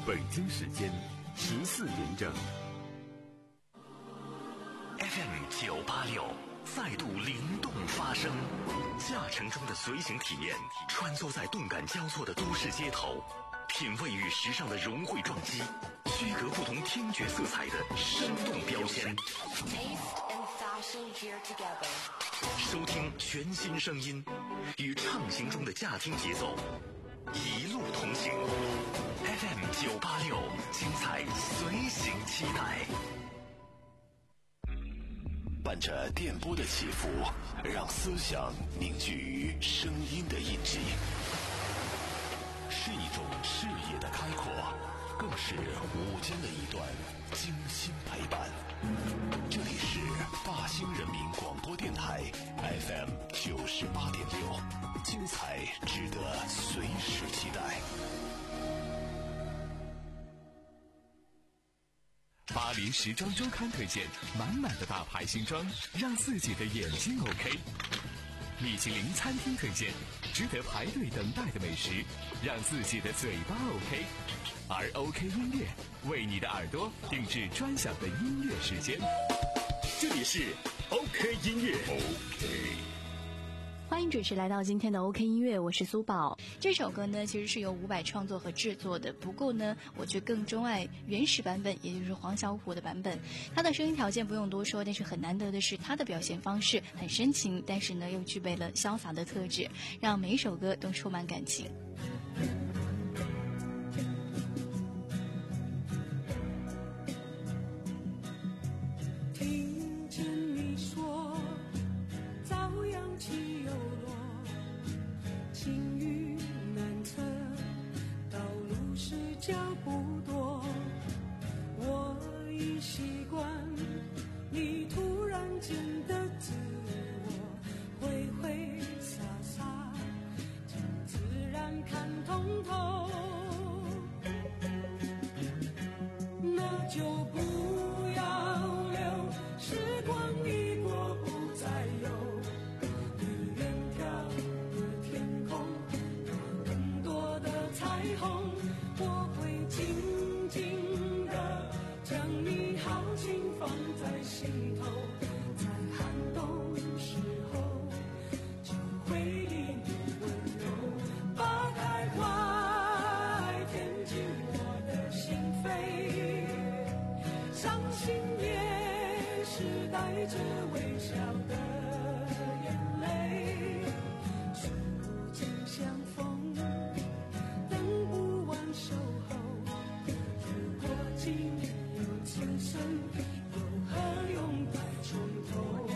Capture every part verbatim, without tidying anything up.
北京时间十四点整。 F M 九八六再度灵动发声，驾乘中的随行体验，穿梭在动感交错的都市街头，品味与时尚的融汇撞击，区隔不同听觉色彩的生动标签。收听全新声音，与畅行中的驾听节奏，一路同行。F M 九八六，精彩随行期待。 伴着电波的起伏，让思想凝聚于声音的印记，是一种视野的开阔，更是午间的一段精心陪伴。这里是大兴人民广播电台 F M 九十八点六，精彩值得随时期待。 巴黎时装周刊推荐满满的大牌新装，让自己的眼睛 OK。米其林餐厅推荐值得排队等待的美食，让自己的嘴巴 OK。而 OK 音乐为你的耳朵定制专享的音乐时间，这里是 OK 音乐。 OK， 欢迎准时来到今天的 OK 音乐，我是苏宝。 这首歌呢其实是由伍佰创作和制作的，不过呢我却更钟爱原始版本，也就是黄小琥的版本。他的声音条件不用多说，但是很难得的是他的表现方式很深情，但是呢又具备了潇洒的特质，让每一首歌都充满感情。 听见你说朝阳起又落，晴雨难测，道路是脚不多，我已习惯你突然间的自我，挥挥洒洒将自然看通透，那就不要留时光一过不再有，你远眺的天空有更多的彩虹，我会静静地将你豪情放在心头，在寒冬时候就会以你温柔把开怀填进我的心扉，伤心也是带着微笑的眼泪，数不尽相逢，等不完守候，如果仅有此生，又何用再从头。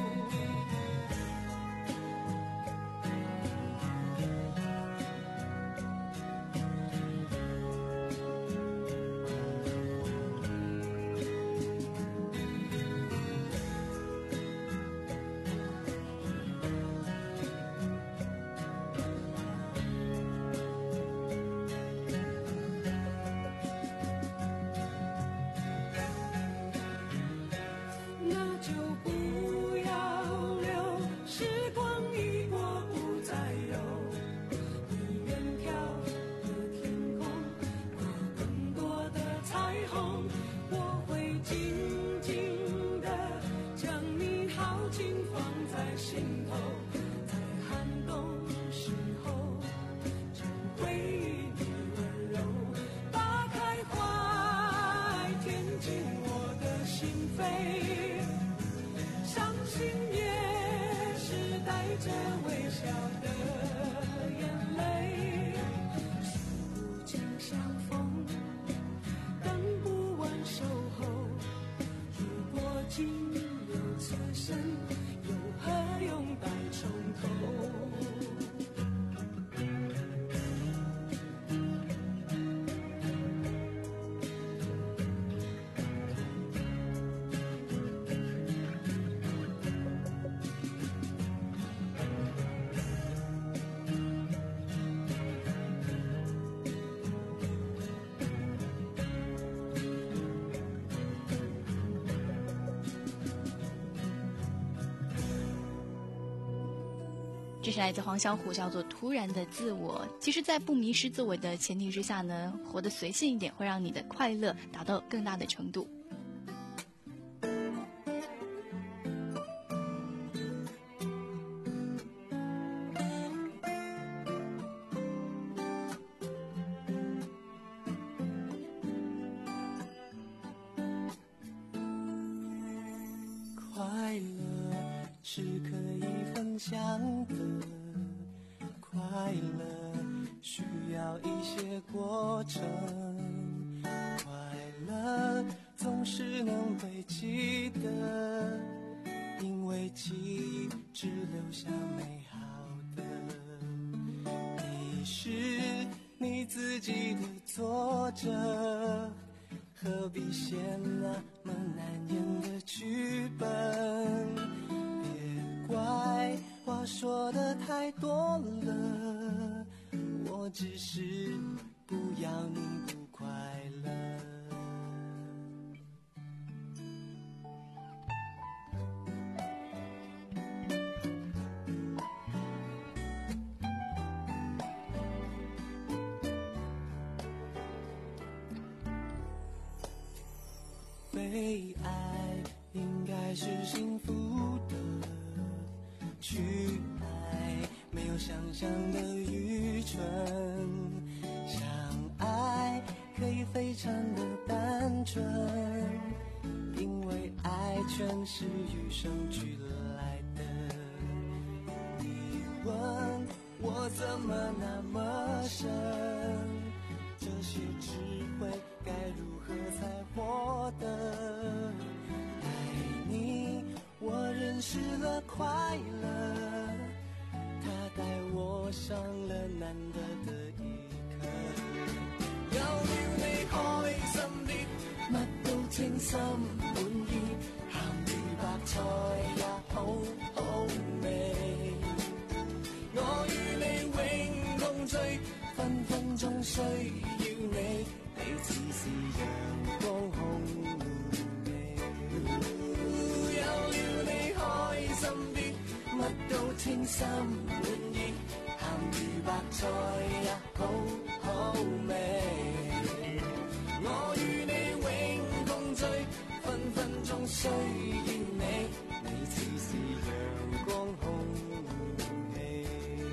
那就不要留时光一过不再有，你远眺的天空有更多的彩虹，我会静静地将你豪情放在心头，在寒冬时候就会以你温柔把开怀填进我的心扉，伤心也是带着微笑的眼泪，数不尽相逢，等不完守候，如果仅有此生，又何用再从头。 这是来自黄小琥，叫做突然的自我。其实在不迷失自我的前提之下呢，活得随性一点会让你的快乐达到更大的程度。 快乐是可以分享的，快乐需要一些过程，快乐总是能被记得，因为记忆只留下美好的。你是你自己的作者，何必写那么难演的剧本？别怪话说的太多了，我只是不要你不快乐。被爱应该是幸福的，去爱没有想象的愚蠢，相爱可以非常的单纯，因为爱全是与生俱来的。你问我怎么那么深，这些智慧该如何才获得？爱你，我认识了快乐，它带我上了難得的一刻。有了你開心啲，乜都稱心滿意，鹹魚白菜也好好味。我與你永共聚，分分鐘需要你，你似是陽光空味。有了你開心啲，乜都稱心滿意，鹹魚白菜也好好味。我與你永共聚，分分鐘需要你，你似是陽光空氣。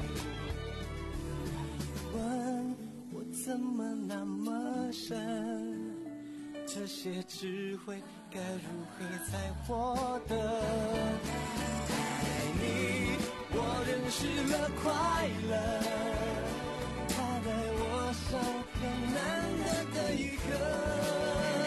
問我怎麼那麼深，這些智慧該如何才獲得？愛你，我認識了快樂，它帶我上了難得的一刻。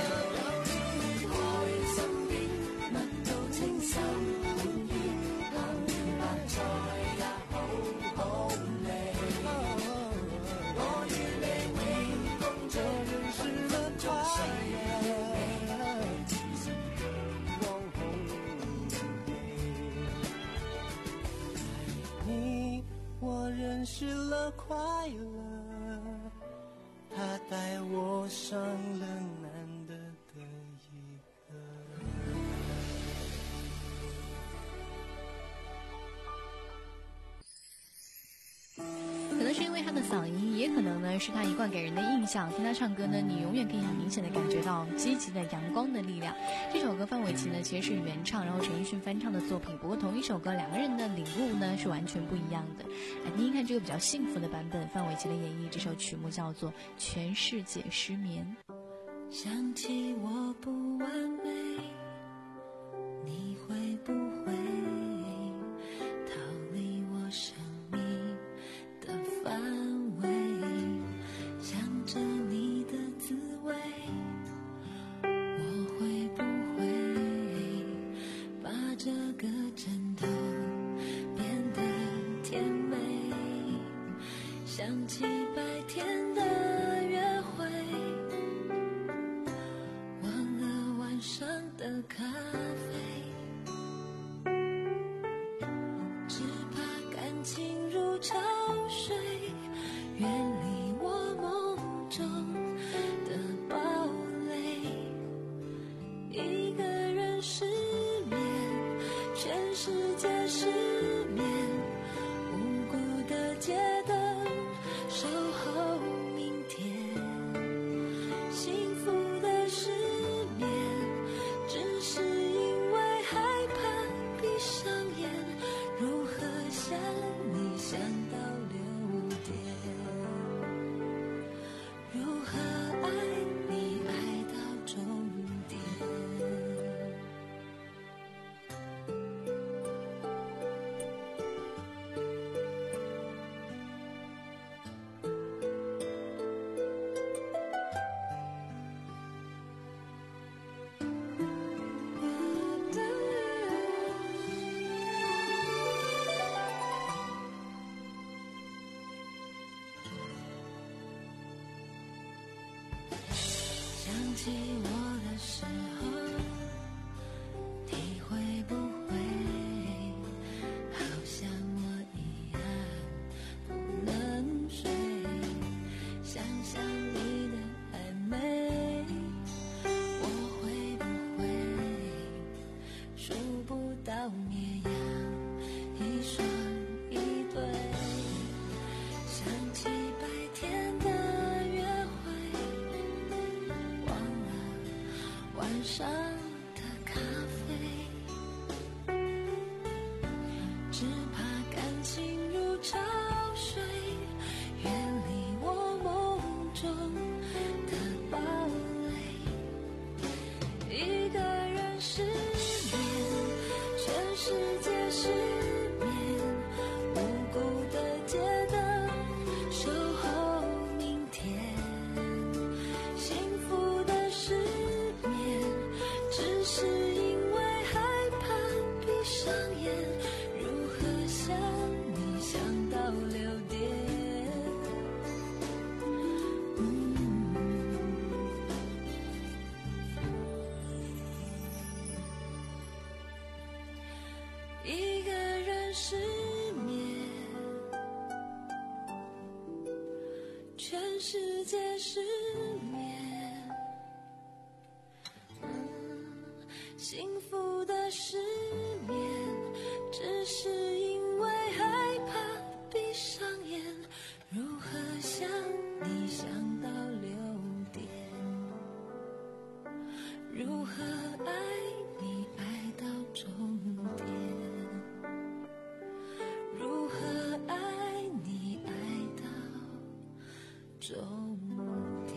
认识了快乐，它带我上了难得的一刻。 可能是因为他的嗓音，也可能呢是他一贯给人的印象。听他唱歌呢，你永远可以很明显的感觉到积极的阳光的力量。这首歌范玮琪呢其实是原唱，然后陈奕迅翻唱的作品。不过同一首歌，两个人的领悟呢是完全不一样的。来听听看这个比较幸福的版本，范玮琪的演绎。这首曲目叫做《全世界失眠》。 想起我不完美，你会不会逃离我生命的范围？想着你的滋味，我会不会把这个枕头变得甜美？想起白天的约会，忘了晚上的咖啡。 起我的时候，体会不会好像我一样不能睡？想想你的暧昧，我会不会数不到绵羊一双一对？想起白天的约会，忘了晚上的咖啡，只怕感情如潮水，远离我梦中的堡垒。一个人失眠，全世界失眠，无辜的街灯守候明天。幸福的失眠，只是因为害怕闭上眼，如何想你想到六点。一个人失眠，全世界失眠。嗯，幸福的失眠，只是因为害怕闭上眼，如何想你想到六点，如何爱你爱到终点，如何爱你爱到终点。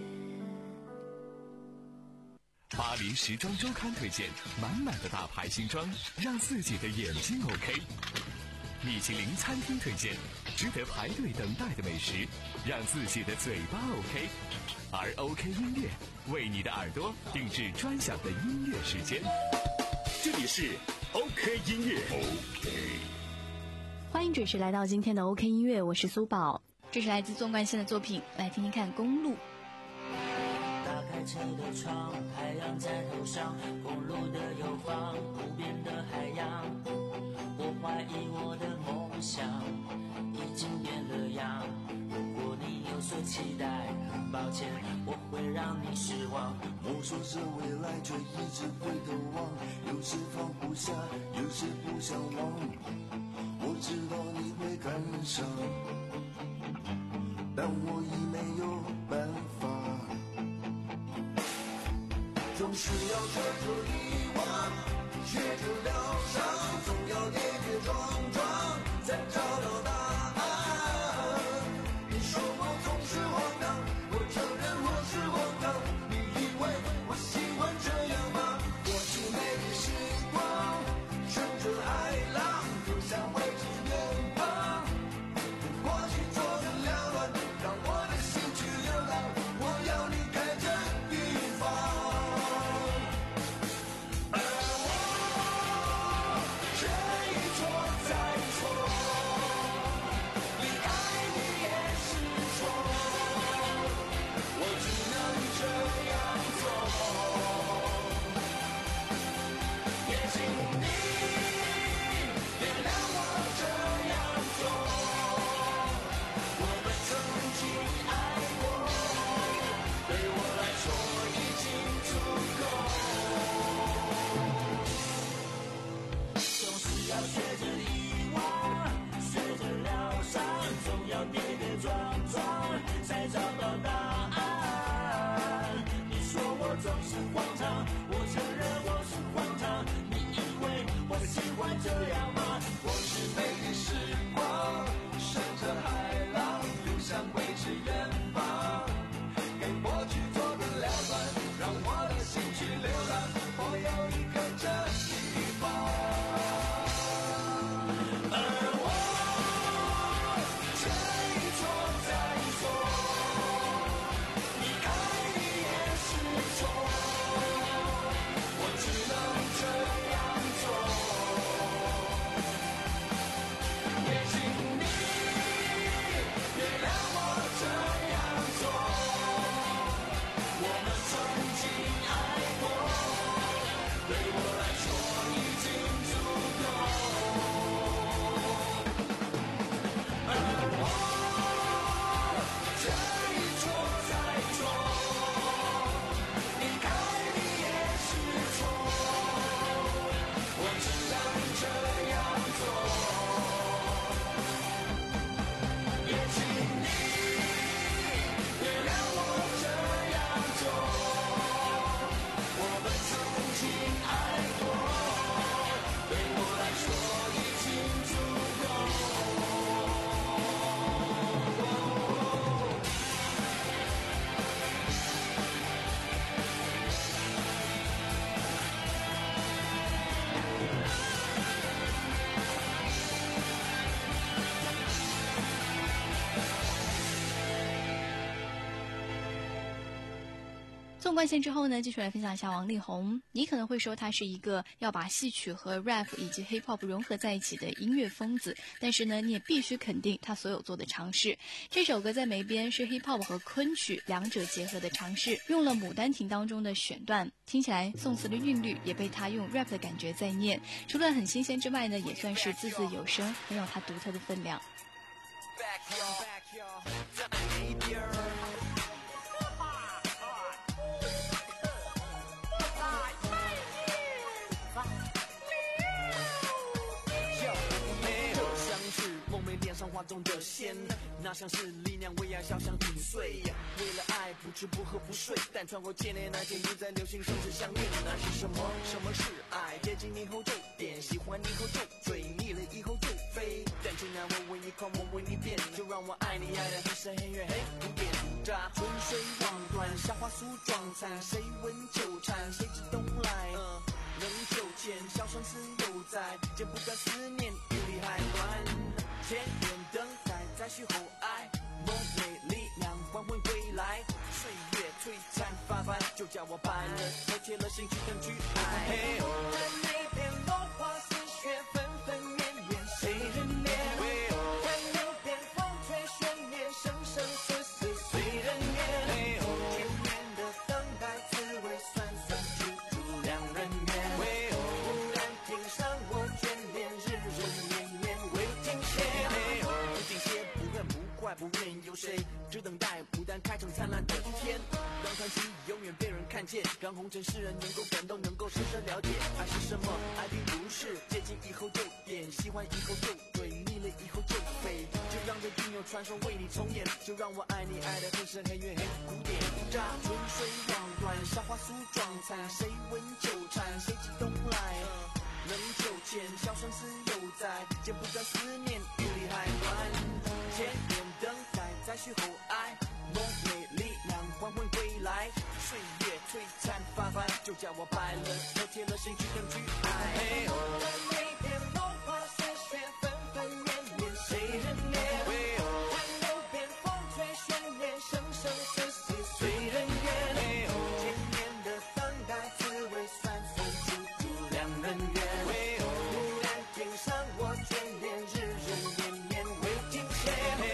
巴黎时装周刊推荐满满的大牌新装，让自己的眼睛 OK。米其林餐厅推荐值得排队等待的美食，让自己的嘴巴 OK。而 OK 音乐为你的耳朵定制专享的音乐时间。 这里是 OK 音乐。OK。 欢迎准时来到今天的 OK 音乐，我是苏宝。 这是来自纵贯线的作品，来听听看《公路》。 打开车的窗，太阳在头上，公路的右方，无边的海洋。我怀疑我的梦想已经变了样。如果你有所期待，很抱歉，我会让你失望。 摸索着未来，却一直回头望，有时放不下，有时不想忘。我知道你会感伤，但我已没有办法。总是要学着遗忘，学着疗伤，总要跌跌撞撞，才找到答案。你说我总是荒唐，我承认我是荒唐。你以为我喜欢这样吗？过去每日时光，顺着海浪，就像未知远方。过去做的缭乱，让我的心去流浪。我要离开这地方。而我纵贯线之后呢，继续来分享一下王力宏。你可能会说他是一个要把戏曲和 rap 以及 hip hop 融合在一起的音乐疯子，但是呢，你也必须肯定他所有做的尝试。这首歌在梅边是 hip hop 和昆曲两者结合的尝试，用了《牡丹亭》当中的选段，听起来宋词的韵律也被他用 rap 的感觉在念。除了很新鲜之外呢，也算是字字有声，很有他独特的分量。 画中的仙，那像是力量为爱，箫香紧碎。为了爱，不吃不喝不睡，但穿过千年那天不再流行生死相恋。那是什么？什么是爱？接近你后就点，喜欢你后就追，腻了以后就飞。但竟然我为你狂，我为你变，就让我爱你爱得很深很远，嘿，古典扎春水望断，夏花酥妆残，谁闻纠缠，谁知东来？嗯，能就见，小生死犹在，剪不干思念，雨里还乱。千年等待，再续后爱，梦美力量还会归来，岁月璀璨发白，就叫我白了，脱却了心去等去爱。嘿哦，在那边落花似雪，纷纷绵绵，谁人念？在那边风吹雪面，生生死死谁人念？嘿哦，千年的等待，滋味酸酸，处处两人缘。嘿哦，忽然听上我眷恋，日日绵绵未尽歇。不愿有谁，只等待牡丹开成灿烂的天，让传奇永远被人看见，让红尘世人能够感动，能够深深了解爱是什么。爱并不是接近以后就点，喜欢以后就追，腻了以后就飞，就让这音乐传说为你重演，就让我爱你爱得很深很远很古典。乍春水望断，夏花酥妆残，谁闻纠缠，谁知东来？能就见，小生死犹在，剪不断思念，雨里还乱。千年等待，再续后爱，梦美力量还会归来，岁月璀璨发白，就叫我白了，脱贴了心去等去爱。嘿哦，在那边落花似雪，纷纷绵绵，谁人念？嘿哦，在那边风吹雪面，生生死死谁人愿？嘿哦，千年的等待，滋味酸酸，处处两人缘。嘿哦，忽然听上我眷恋，日日绵绵未尽歇。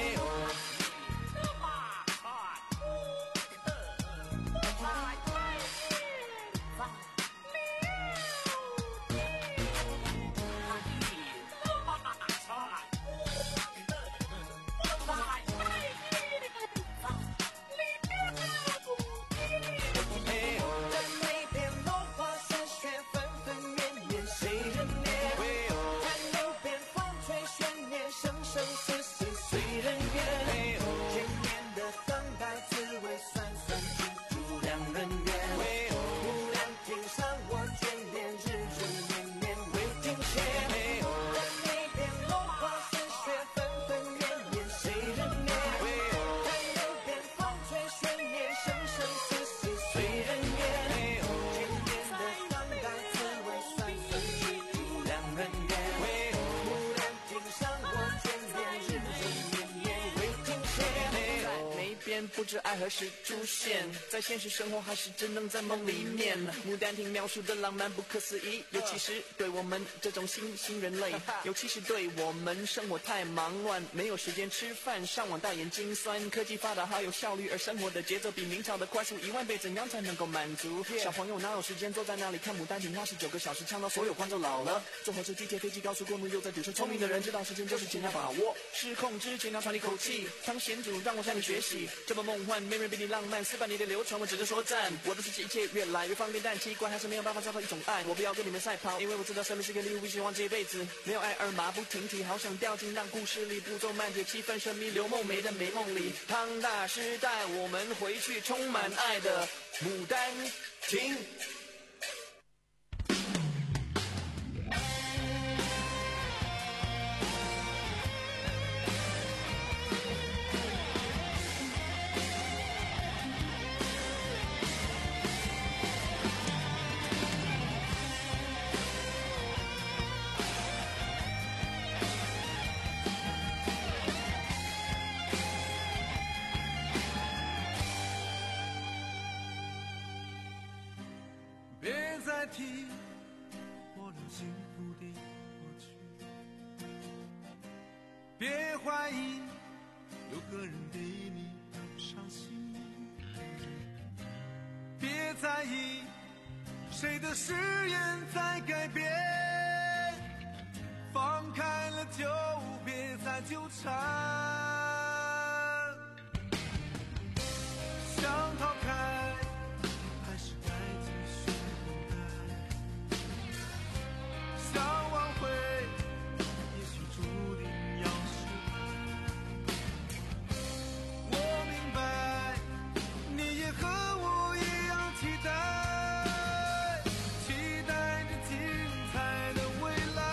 不知爱何时出现，在现实生活还是只能在梦里面。牡丹亭描述的浪漫不可思议，尤其是对我们这种新新人类，尤其是对我们生活太忙乱，没有时间吃饭，上网大眼睛酸。科技发达好有效率，而生活的节奏比明朝的快速一万倍，怎样才能够满足？小朋友哪有时间坐在那里看牡丹亭？二十九个小时唱到所有观众老了。坐火车、地铁、飞机、高速公路，又在堵车。聪明的人知道时间就是尽量把握，失控之前要喘一口气。当贤主让我向你学习，这么梦幻，没人比你浪漫。四百年的流传，我只能说赞。我的世界一切越来越方便，但奇怪还是没有办法找到一种爱。我不要跟你们赛跑，因为我知道生命是个礼物，希望这一辈子没有爱而马不停蹄。好想掉进让故事里步骤慢节气氛神秘，刘梦梅的美梦里。庞大时代，我们回去充满爱的牡丹亭。 再提我俩幸福的过去，别怀疑有个人对你伤心，别在意谁的誓言在改变，放开了就别再纠缠，想逃开还是该继续等待，想挽回也许注定要失败，我明白你也和我一样期待，期待着精彩的未来，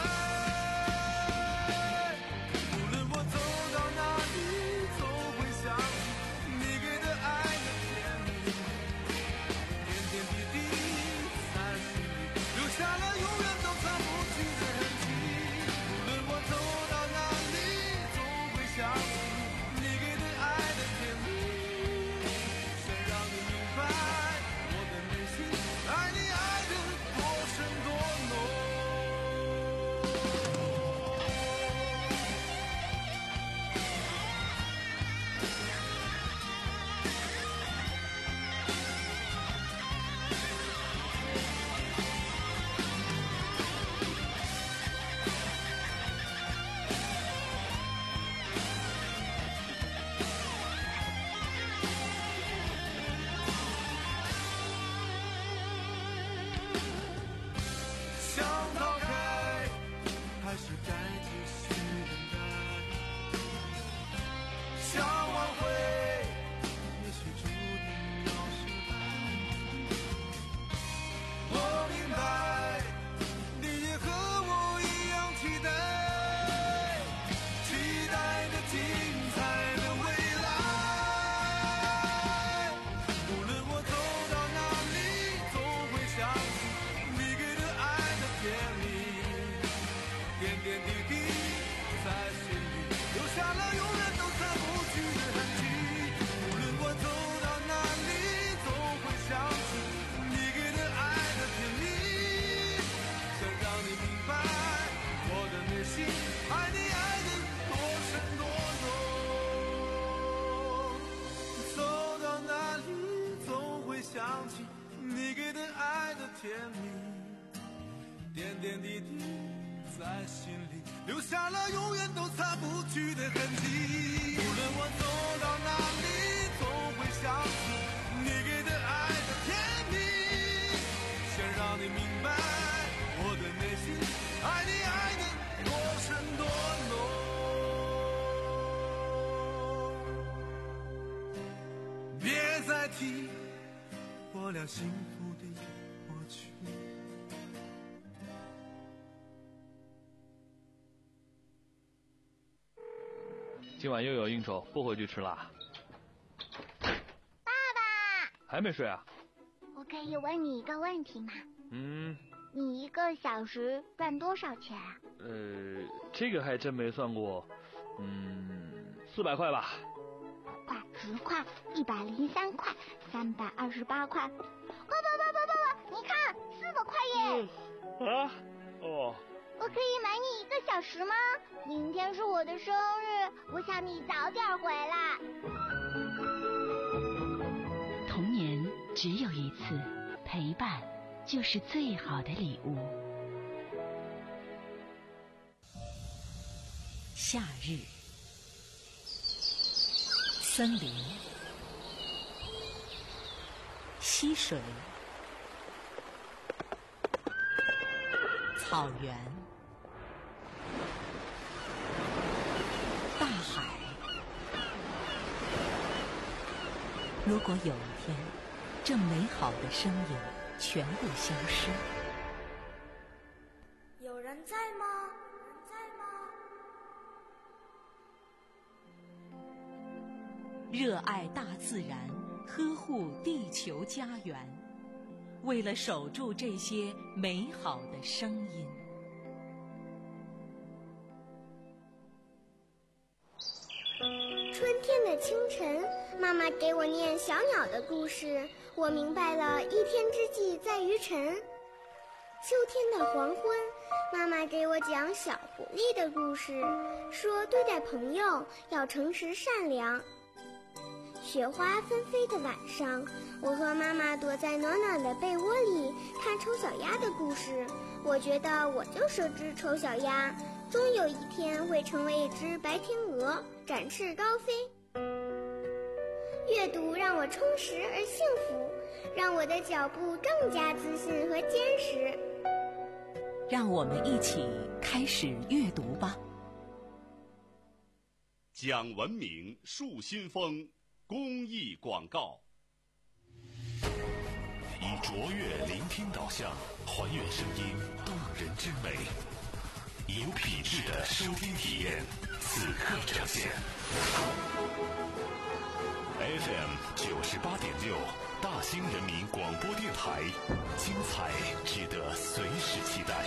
无论我走到哪里总会想起你给的爱的甜蜜，点点滴滴在心里留下了永远都擦不去的痕迹，无论我走到哪里总会想起你给的爱的甜蜜，想让你明白我的内心爱你爱的多深多浓。想逃开还是该继续等待，想挽回也许注定要失败，我明白你也和我一样期待，期待着精彩的未来，无论我走到哪里总会想起你给的爱的甜蜜，点点滴滴在心里留下了永远都擦不去的痕迹，无论我走到哪里总会想起你给的爱的甜蜜，想让你明白我的内心爱你爱的多深多浓，走到哪里总会想起你给的爱的甜蜜，点点滴滴在心里留下了永远都擦不去的痕迹，无论我走到哪里总会想起你给的爱的甜蜜，想让你明白我的内心爱你爱的多深多浓，别再提我俩幸福的过去。 今晚又有应酬，不回去吃啦。 爸爸， 还没睡啊？ 我可以问你一个问题吗？ 嗯， 你一个小时赚多少钱啊？ 呃，这个还真没算过。嗯，四百块吧。 块、十块、一百零三块、三百二十八块。爸爸爸爸爸爸，你看，四百块耶！ 嗯、啊？哦。 我可以买你一个小时吗？明天是我的生日，我想你早点回来。 童年只有一次，陪伴就是最好的礼物。夏日，森林，溪水，草原，大海。如果有一天，这美好的声音全部消失， 有人在吗？有人在吗？ 热爱大自然，呵护地球家园，为了守住这些美好的声音。 春天的清晨，妈妈给我念小鸟的故事，我明白了一天之计在于晨。 秋天的黄昏，妈妈给我讲小狐狸的故事，说对待朋友要诚实善良。雪花纷飞的晚上，我和妈妈躲在暖暖的被窝里看丑小鸭的故事。我觉得我就是只丑小鸭，终有一天会成为一只白天鹅，展翅高飞。阅读让我充实而幸福，让我的脚步更加自信和坚实。 让我们一起开始阅读吧。 讲文明树新风公益广告，以卓越聆听导向，还原声音动人之美，以有品质的收听体验，此刻呈现。F M 九十八点六，大兴人民广播电台，精彩值得随时期待。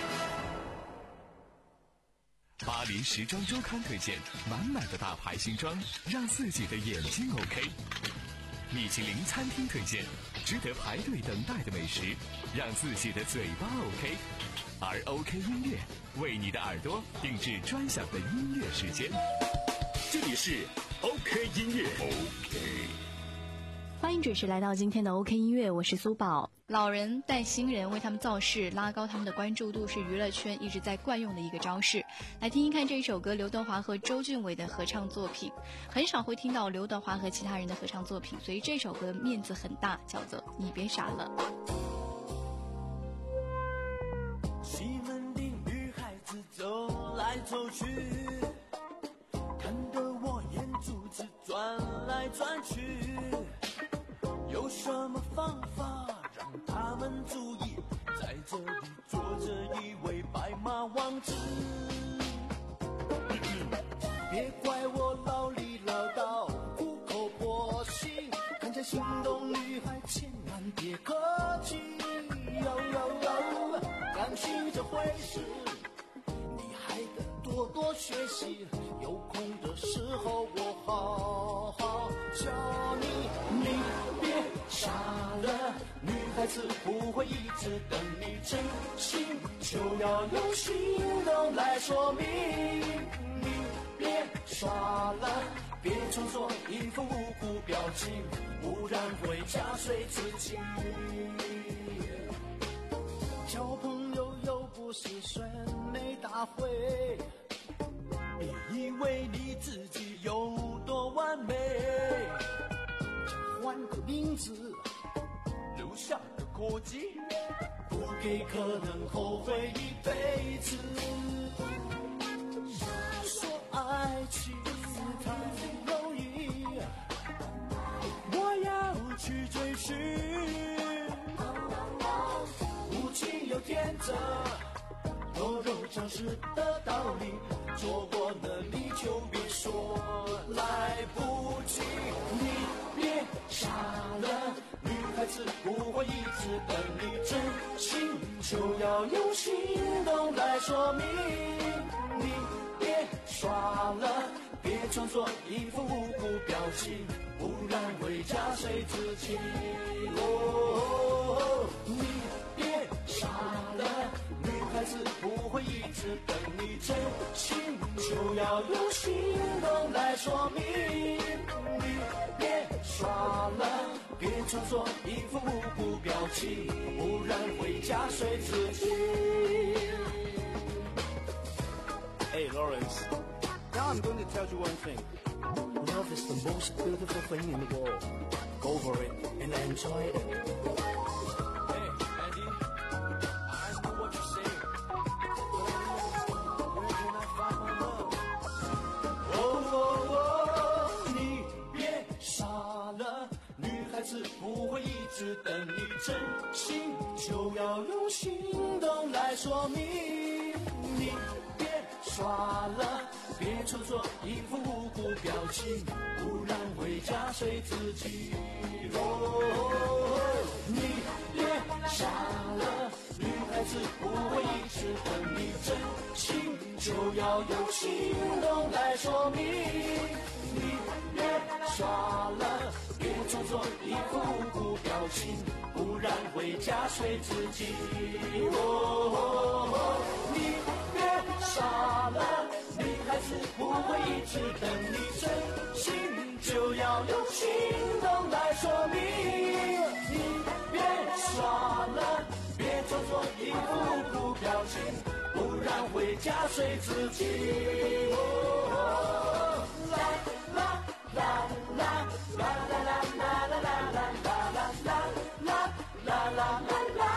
巴黎时装周刊推荐满满的大牌新装，让自己的眼睛 OK。米其林餐厅推荐值得排队等待的美食，让自己的嘴巴 OK。而 OK 音乐为你的耳朵定制专享的音乐时间。这里是 OK 音乐 OK。 欢迎准时来到今天的 OK 音乐，我是苏宝。 老人带新人，为他们造势，拉高他们的关注度，是娱乐圈一直在惯用的一个招式。来听一看这一首歌，刘德华和周俊伟的合唱作品。很少会听到刘德华和其他人的合唱作品，所以这首歌面子很大，叫做《你别傻了》。 西门町女孩子走来走去，看得我眼珠子转来转去，有什么方法让他们注意，在这里坐着一位白马王子。别怪我老里唠叨，苦口婆心，看见心动女孩千万别客气。哟哟哟，感情这回事，你还得多多学习，有空的时候我好好教你。你别傻了，女孩子不会一直等你，真心就要用行动来说明。你别耍了，别装作一副无辜表情，不然会加税自己。交朋友又不是选美大会，别以为你自己有多完美，换个名字，留下个口技，不给可能后悔一辈子。说爱情太容易，我要去追寻，无情又天真，弱肉强食的道理，错过了你就别说来不及。你别傻了，女孩子不会一直等你，真心就要用行动来说明。你别耍了，别装作一副无辜表情，不然会加税自己。哦，你别傻了，女孩子不会一直等你，真心就要用行动来说明。你别耍了，别装作一副无辜表情，不然会加税自己。 Hey Lawrence, now I'm going to tell you one thing. Love is the most beautiful thing in the world. Go for it and enjoy it. Hey, Andy, I know what you're saying, but where can I find my love? 哦哦哦，你别傻了，女孩子不会一直等你，真心就要用行动来说明。你别耍了，别装作一副无辜表情，不然会加税自己。哦，你别傻了，女孩子不会一直等你，真心就要用行动来说明。你别耍了，别装作一副无辜表情，不然然会夹碎自己。哦哦哦，你别傻了，女孩子不会一直等你真心，就要用行动来说明。你别耍了，别装作一副苦表情，不然会夹碎自己。哦哦哦，啦啦啦啦啦啦啦啦啦啦啦啦啦啦啦啦啦。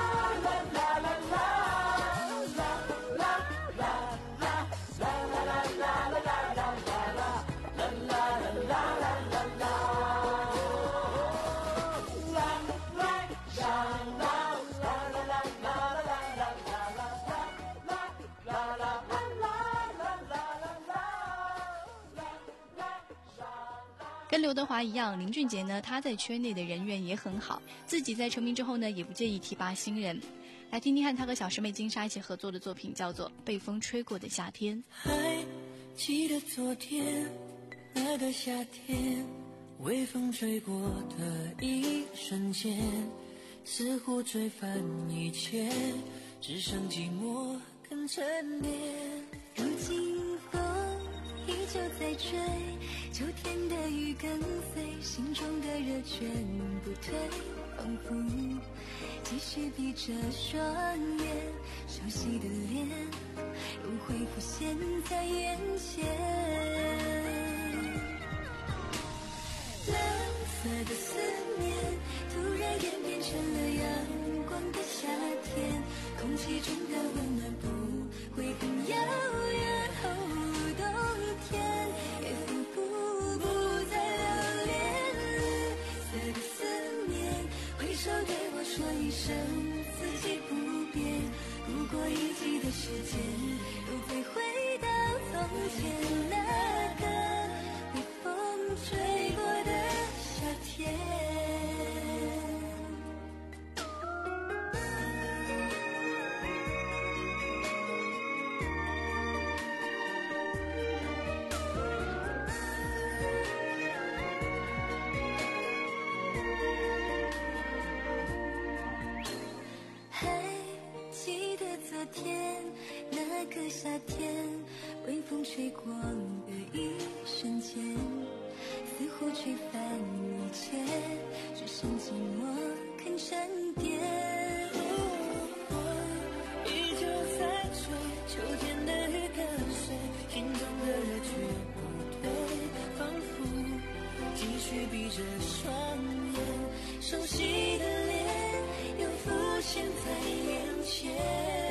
跟刘德华一样，林俊杰呢，他在圈内的人缘也很好，自己在成名之后呢，也不介意提拔新人。来听听看他和小师妹金莎一起合作的作品，叫做《被风吹过的夏天》。 还记得昨天那个夏天，微风吹过的一瞬间，似乎吹翻一切，只剩寂寞更沉淀。 如今风依旧在吹，秋天的雨跟随，心中的热全不退，仿佛继续闭着双眼，熟悉的脸又会浮现在眼前。蓝色的思念突然演变成了阳光的夏天，空气中的温暖不会很遥远，哦，冬天也仿佛不再留恋。绿色的思念挥手对我说一声四季不变，如果一季的时间又再回到从前，那个被风吹过的夏天。夏天，微风吹过的一瞬间，似乎吹翻一切，只剩寂寞肯沉淀。 依旧在吹，秋天的雨跟随，心中的热却不退，仿佛继续闭着双眼，熟悉的脸又浮现在眼前。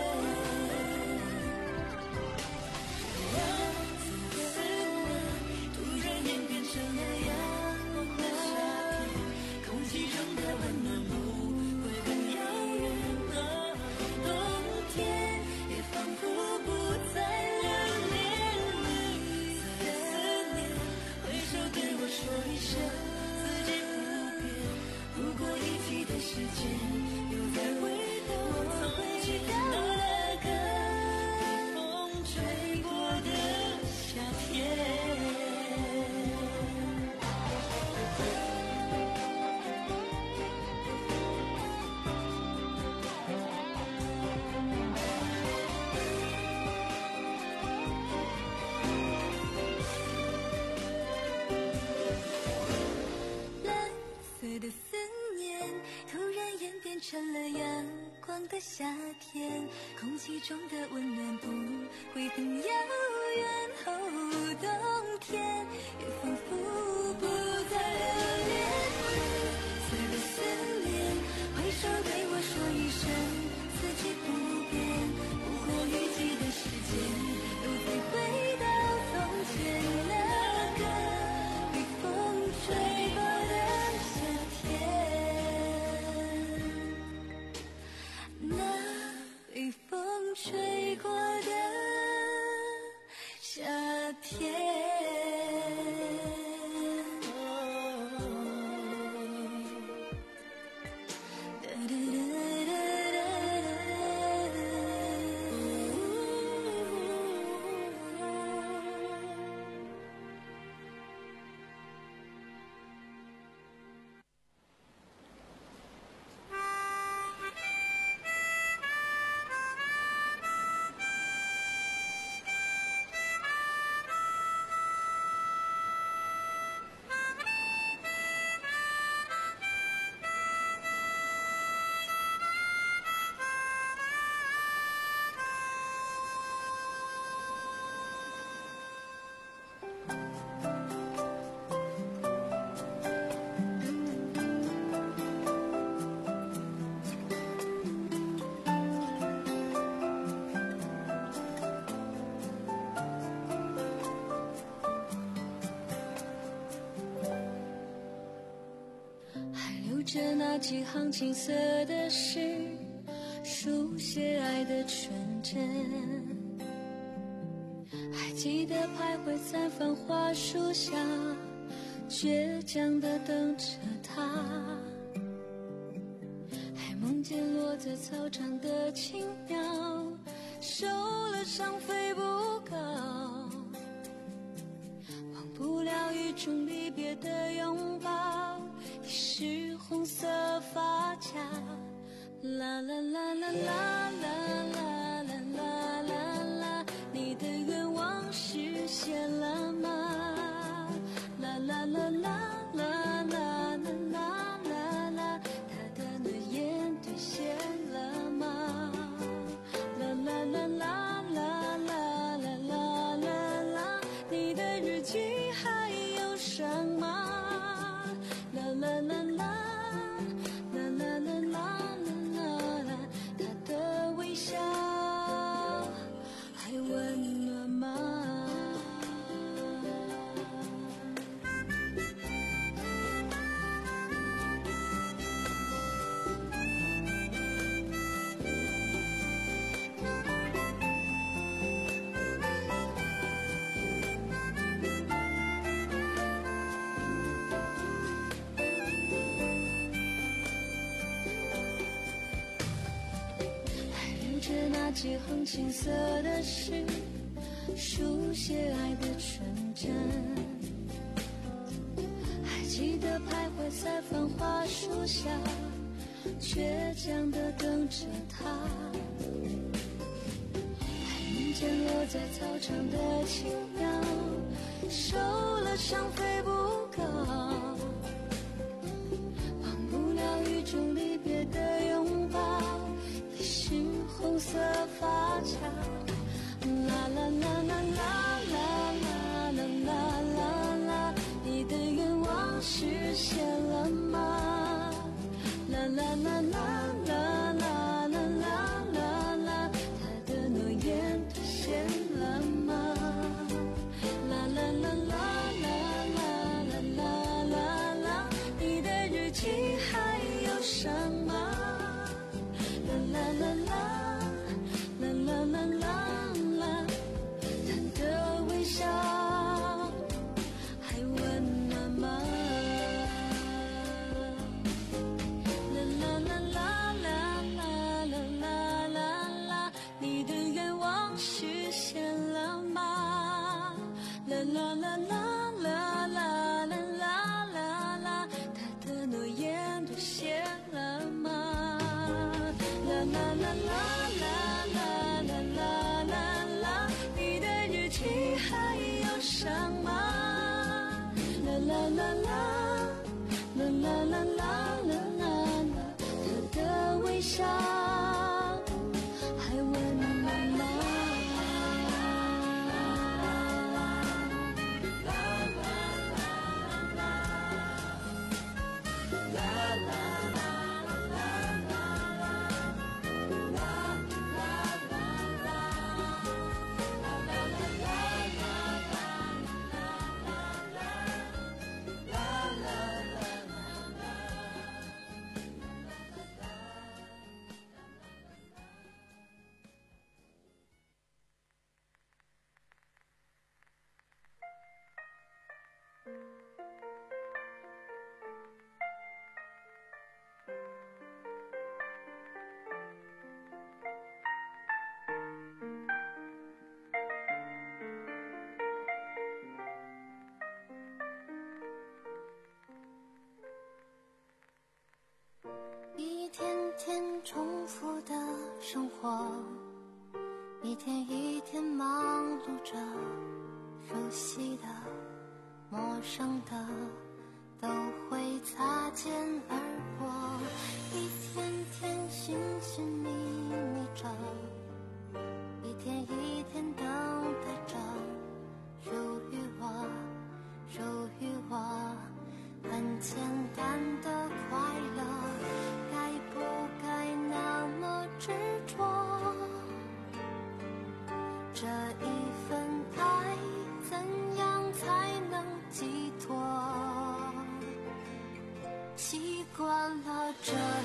时间又再回到从前，那个被风吹过的夏天。 蓝色的思念突然演变成了阳光的夏天，空气中的温暖不会很遥远，哦，冬天也仿佛不再留恋。绿色的思念挥手对我说一声四季不变，不过雨季的时间又再回到从前，那个被风吹过的夏天，那被风吹过的夏天。 着那几行青涩的诗，书写爱的纯真。还记得徘徊在繁华树下，倔强地等着他。还梦见落在操场的青鸟，受了伤飞不高。忘不了雨中离别的拥抱，已是红色发卡。啦啦啦啦啦啦啦啦啦啦啦，你的愿望实现了吗？啦啦啦啦啦啦啦啦啦啦，他的诺言兑现了吗？啦啦啦啦啦啦啦啦啦啦，你的日记还有上吗？啦啦啦啦啦啦啦啦。还温暖吗？那几行青涩的诗，书写爱的纯真。还记得徘徊在繁华树下，倔强地等着他。还梦见落在操场的青鸟，受了伤飞不高。忘不了雨中离别的拥抱，已是红色发卡。啦啦啦啦啦啦啦啦啦啦啦，你的愿望实现了吗？啦啦啦啦啦啦啦啦啦啦，他的诺言兑现了吗？啦啦啦啦啦啦啦啦啦啦，你的日记还有上吗？啦啦啦啦啦啦啦啦啦，他的微笑还温暖吗？啦啦啦啦啦啦啦啦啦，你的愿望实现了吗？啦啦啦啦啦啦啦啦啦啦，他的诺言兑现了吗？啦啦啦啦啦啦啦啦啦啦，你的日记还有上吗？啦啦啦啦啦啦啦啦啦啦，他的微笑还温暖吗？ 一天天重复的生活，一天一天忙碌着，熟悉的、陌生的都会擦肩而过，一天天寻寻觅觅着，一天一天等待着，属于我，属于我，很简单的快乐，该不该那么执着？这一份爱怎样才能寄托？习惯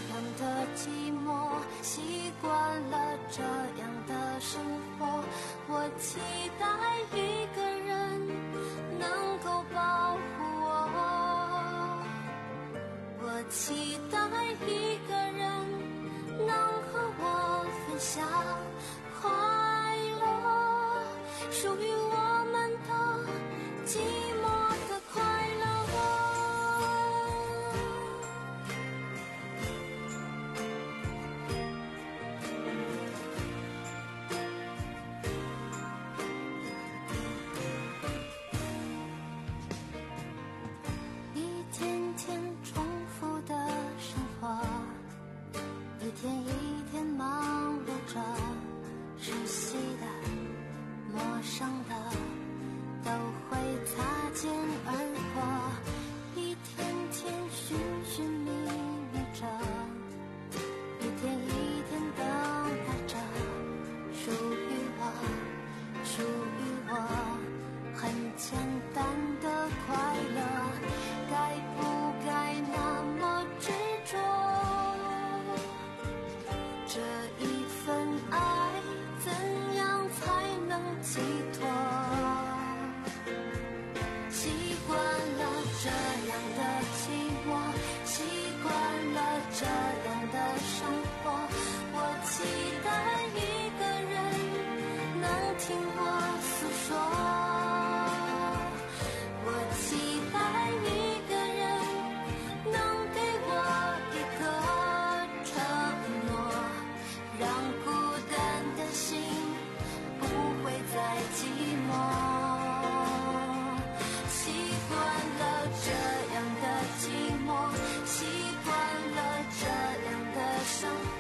样的寂寞，习惯了这样的生活。我期待一个人能够保护我，我期待一个人能和我分享快乐，属于我们的寂寞的快乐。一天天重复的生活，一天一天忙碌着，熟悉的陌生的都会擦肩而过，一天天寻寻觅觅着，一天一天等待着，属于我属于我很简单的快乐，该不该那么执着？这一份爱怎样才能寄托？习惯了这样的寂寞，习惯了这样的生活，我期待一个人能听我诉说，我期待一个人能给我一个承诺，让孤单的心不会再寂寞。习惯了这样的寂寞，习惯了这样的生活。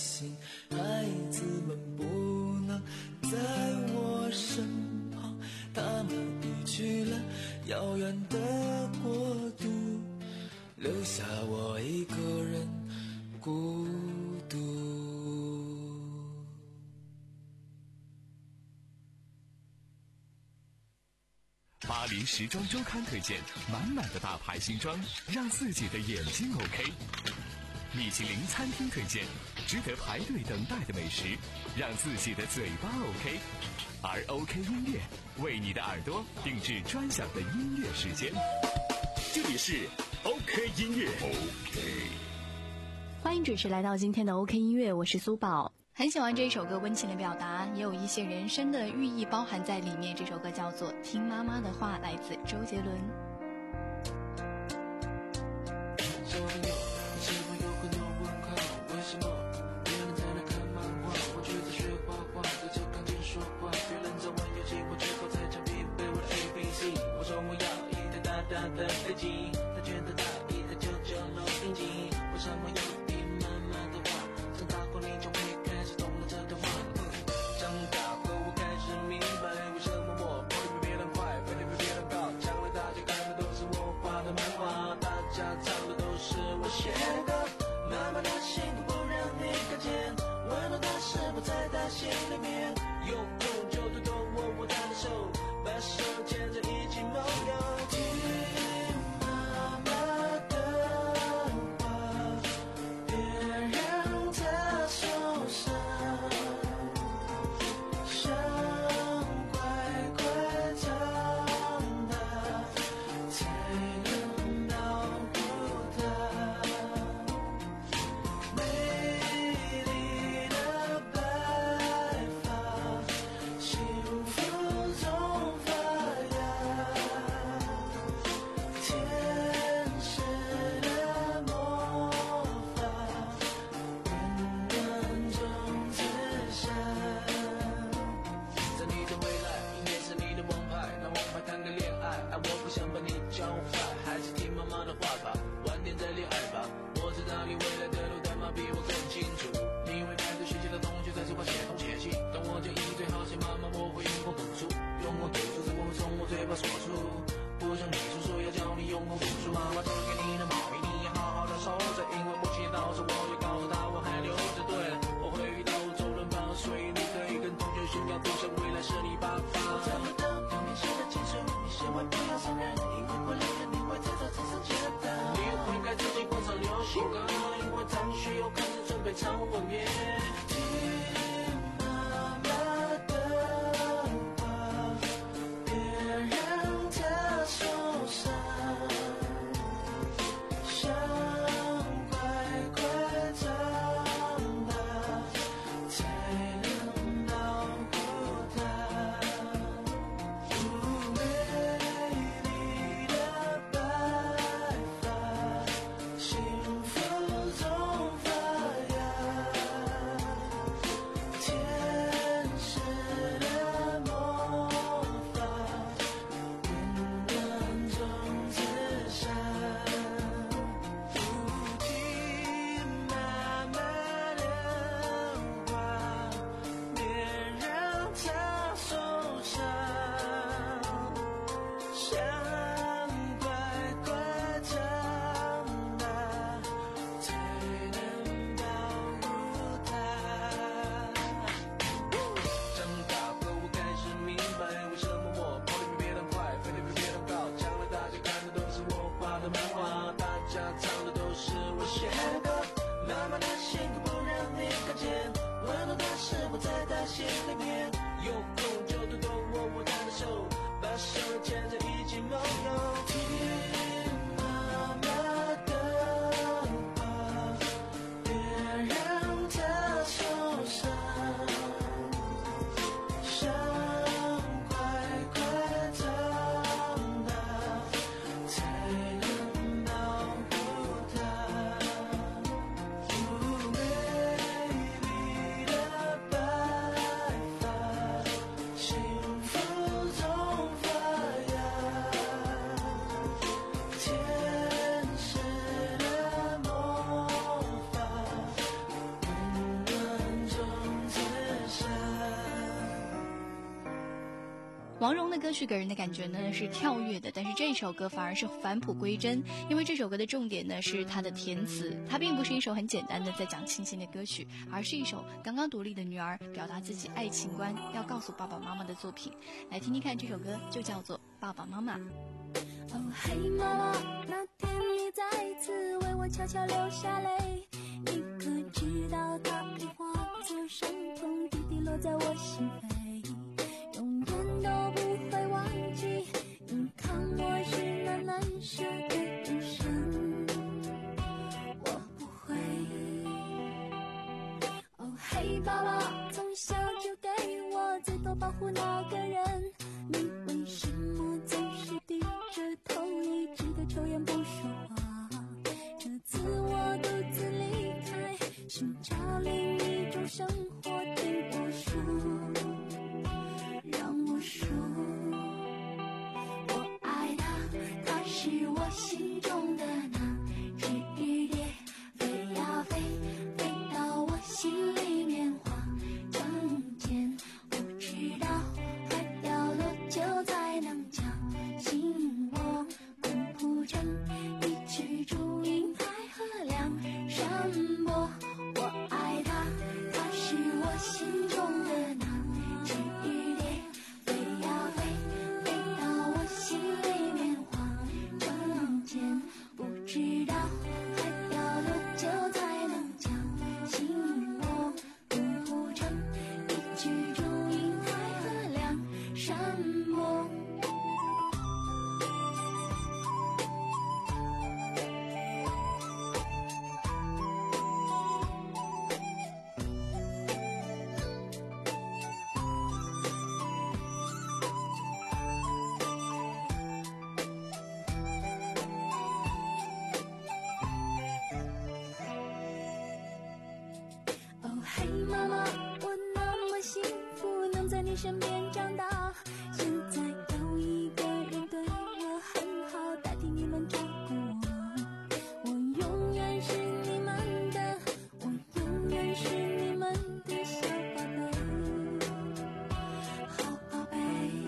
心，孩子们不能在我身旁，他们已去了遥远的国度，留下我一个人孤独。 巴黎时装周刊推荐满满的大牌新装，让自己的眼睛 OK。米其林餐厅推荐值得排队等待的美食，让自己的嘴巴 OK。而 OK 音乐为你的耳朵定制专享的音乐时间。 这里是 OK 音乐 OK。 欢迎准时来到今天的 OK 音乐，我是苏宝。 很喜欢这首歌温情的表达，也有一些人生的寓意包含在里面。这首歌叫做《听妈妈的话》，来自周杰伦。 小朋友，是否有很多问号？为什么别人在那看漫画，我却在学画画，在这钢琴说话？别人在玩游戏，我却靠在墙壁背我的 A B C。我说我要一台大大的飞机，他觉得大一台九九楼顶级。为什么要听妈妈的话？长大后你就会开始懂了这段话。长大后我开始明白，为什么我跑得比别人快，飞得比别人高。将来大家看的都是我画的漫画，大家唱的都是我写的歌。妈妈的辛苦不让你看见，温暖的是不在她心里面。有空就多多握握她的手，把手牵着一起梦游。听妈王蓉的歌曲给人的感觉呢是跳跃的，但是这首歌反而是返璞归真，因为这首歌的重点呢是它的填词，它并不是一首很简单的在讲亲情的歌曲，而是一首刚刚独立的女儿表达自己爱情观要告诉爸爸妈妈的作品。来听听看，这首歌就叫做《爸爸妈妈》。 哦，嘿妈妈，那天你再次为我悄悄流下泪，你可知道它已化作伤痛，滴滴落在我心扉，永远都不会忘记你看我是那难舍的眼神，我不会。哦，嘿爸爸，从小就给我最多保护那个人，你为什么总是低着头一直的抽烟不说话？这次我独自离开，寻找另一种生活，听我说，让我说，我爱他，他是我心中的那只雨蝶，飞呀飞，飞到我心里面化成茧，不知道还要多久才能将心窝鼓铺成一曲祝英台和梁山伯。我爱他，他是我心中的那只雨蝶，飞呀飞，飞到我心里面化成茧，不知道还要多久才能将心窝鼓铺成一曲祝英台和梁山伯。哦，嘿妈妈，我那么幸福能在你身边长大，现在有一个人对我很好，代替你们照顾我，我永远是你们的，我永远是你们的小宝贝，好宝贝。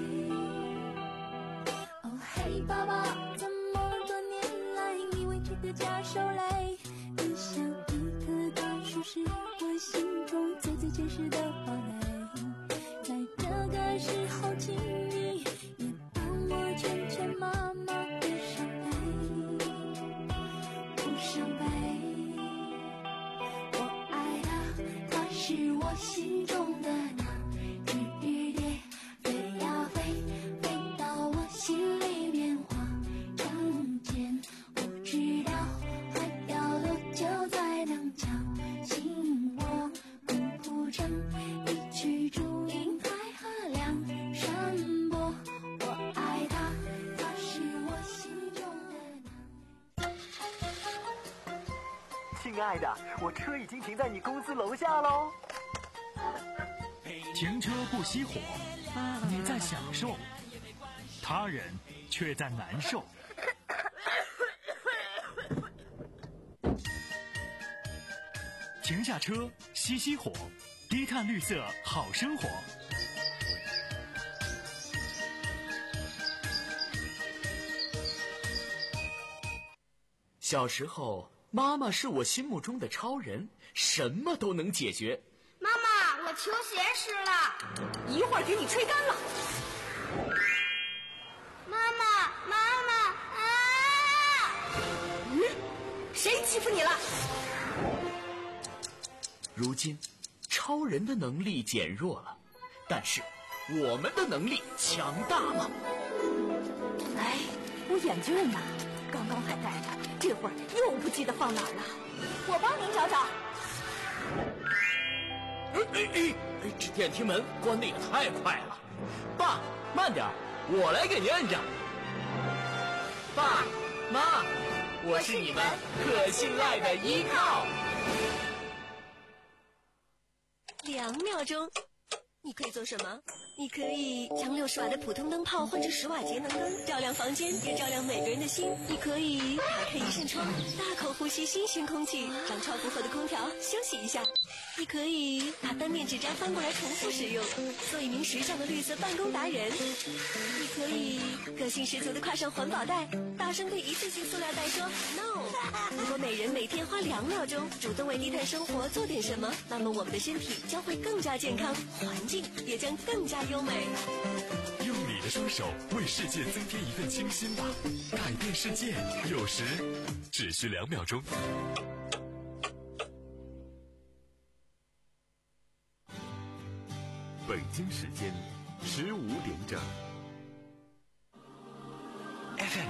哦，嘿爸爸，这么多年来你为这个家受累，你像一棵大树，是我心中最最坚实的堡垒，在这个时候请你也帮我劝劝妈妈别伤悲，不伤悲。我爱他，他是我心中的那只雨蝶，飞呀飞，飞到我心里面化成茧，不知道还要多久才能将心窝鼓铺成一曲祝英台和梁山伯。我爱他，他是我心中的那。 亲爱的，我车已经停在你公司楼下喽。 停车不熄火，你在享受，他人却在难受。停下车，熄熄火，低碳绿色好生活。 小时候，妈妈是我心目中的超人，什么都能解决。 妈妈，我球鞋湿了， 一会儿给你吹干了。 妈妈，妈妈啊！ 嗯，谁欺负你了？ 如今，超人的能力减弱了，但是我们的能力强大了。 哎，我眼镜呢？刚刚还戴着，这会儿又不记得放哪儿了。 我帮您找找。 哎哎哎！这电梯门关得也太快了。爸，慢点，我来给您摁上。爸妈，我是你们可信赖的依靠。 两秒钟，你可以做什么？ 你可以将六十瓦的普通灯泡换成十瓦节能灯，照亮房间，也照亮每个人的心。你可以打开一扇窗，大口呼吸新鲜空气，让超负荷的空调休息一下。你可以把单面纸张翻过来重复使用，做一名时尚的绿色办公达人。你可以个性十足的挎上环保袋，大声对一次性塑料袋说 no。 如果每人每天花两秒钟主动为低碳生活做点什么，那么我们的身体将会更加健康，环境也将更加优美。 用你的双手为世界增添一份清新吧，改变世界有时只需两秒钟。 北京时间十五点整。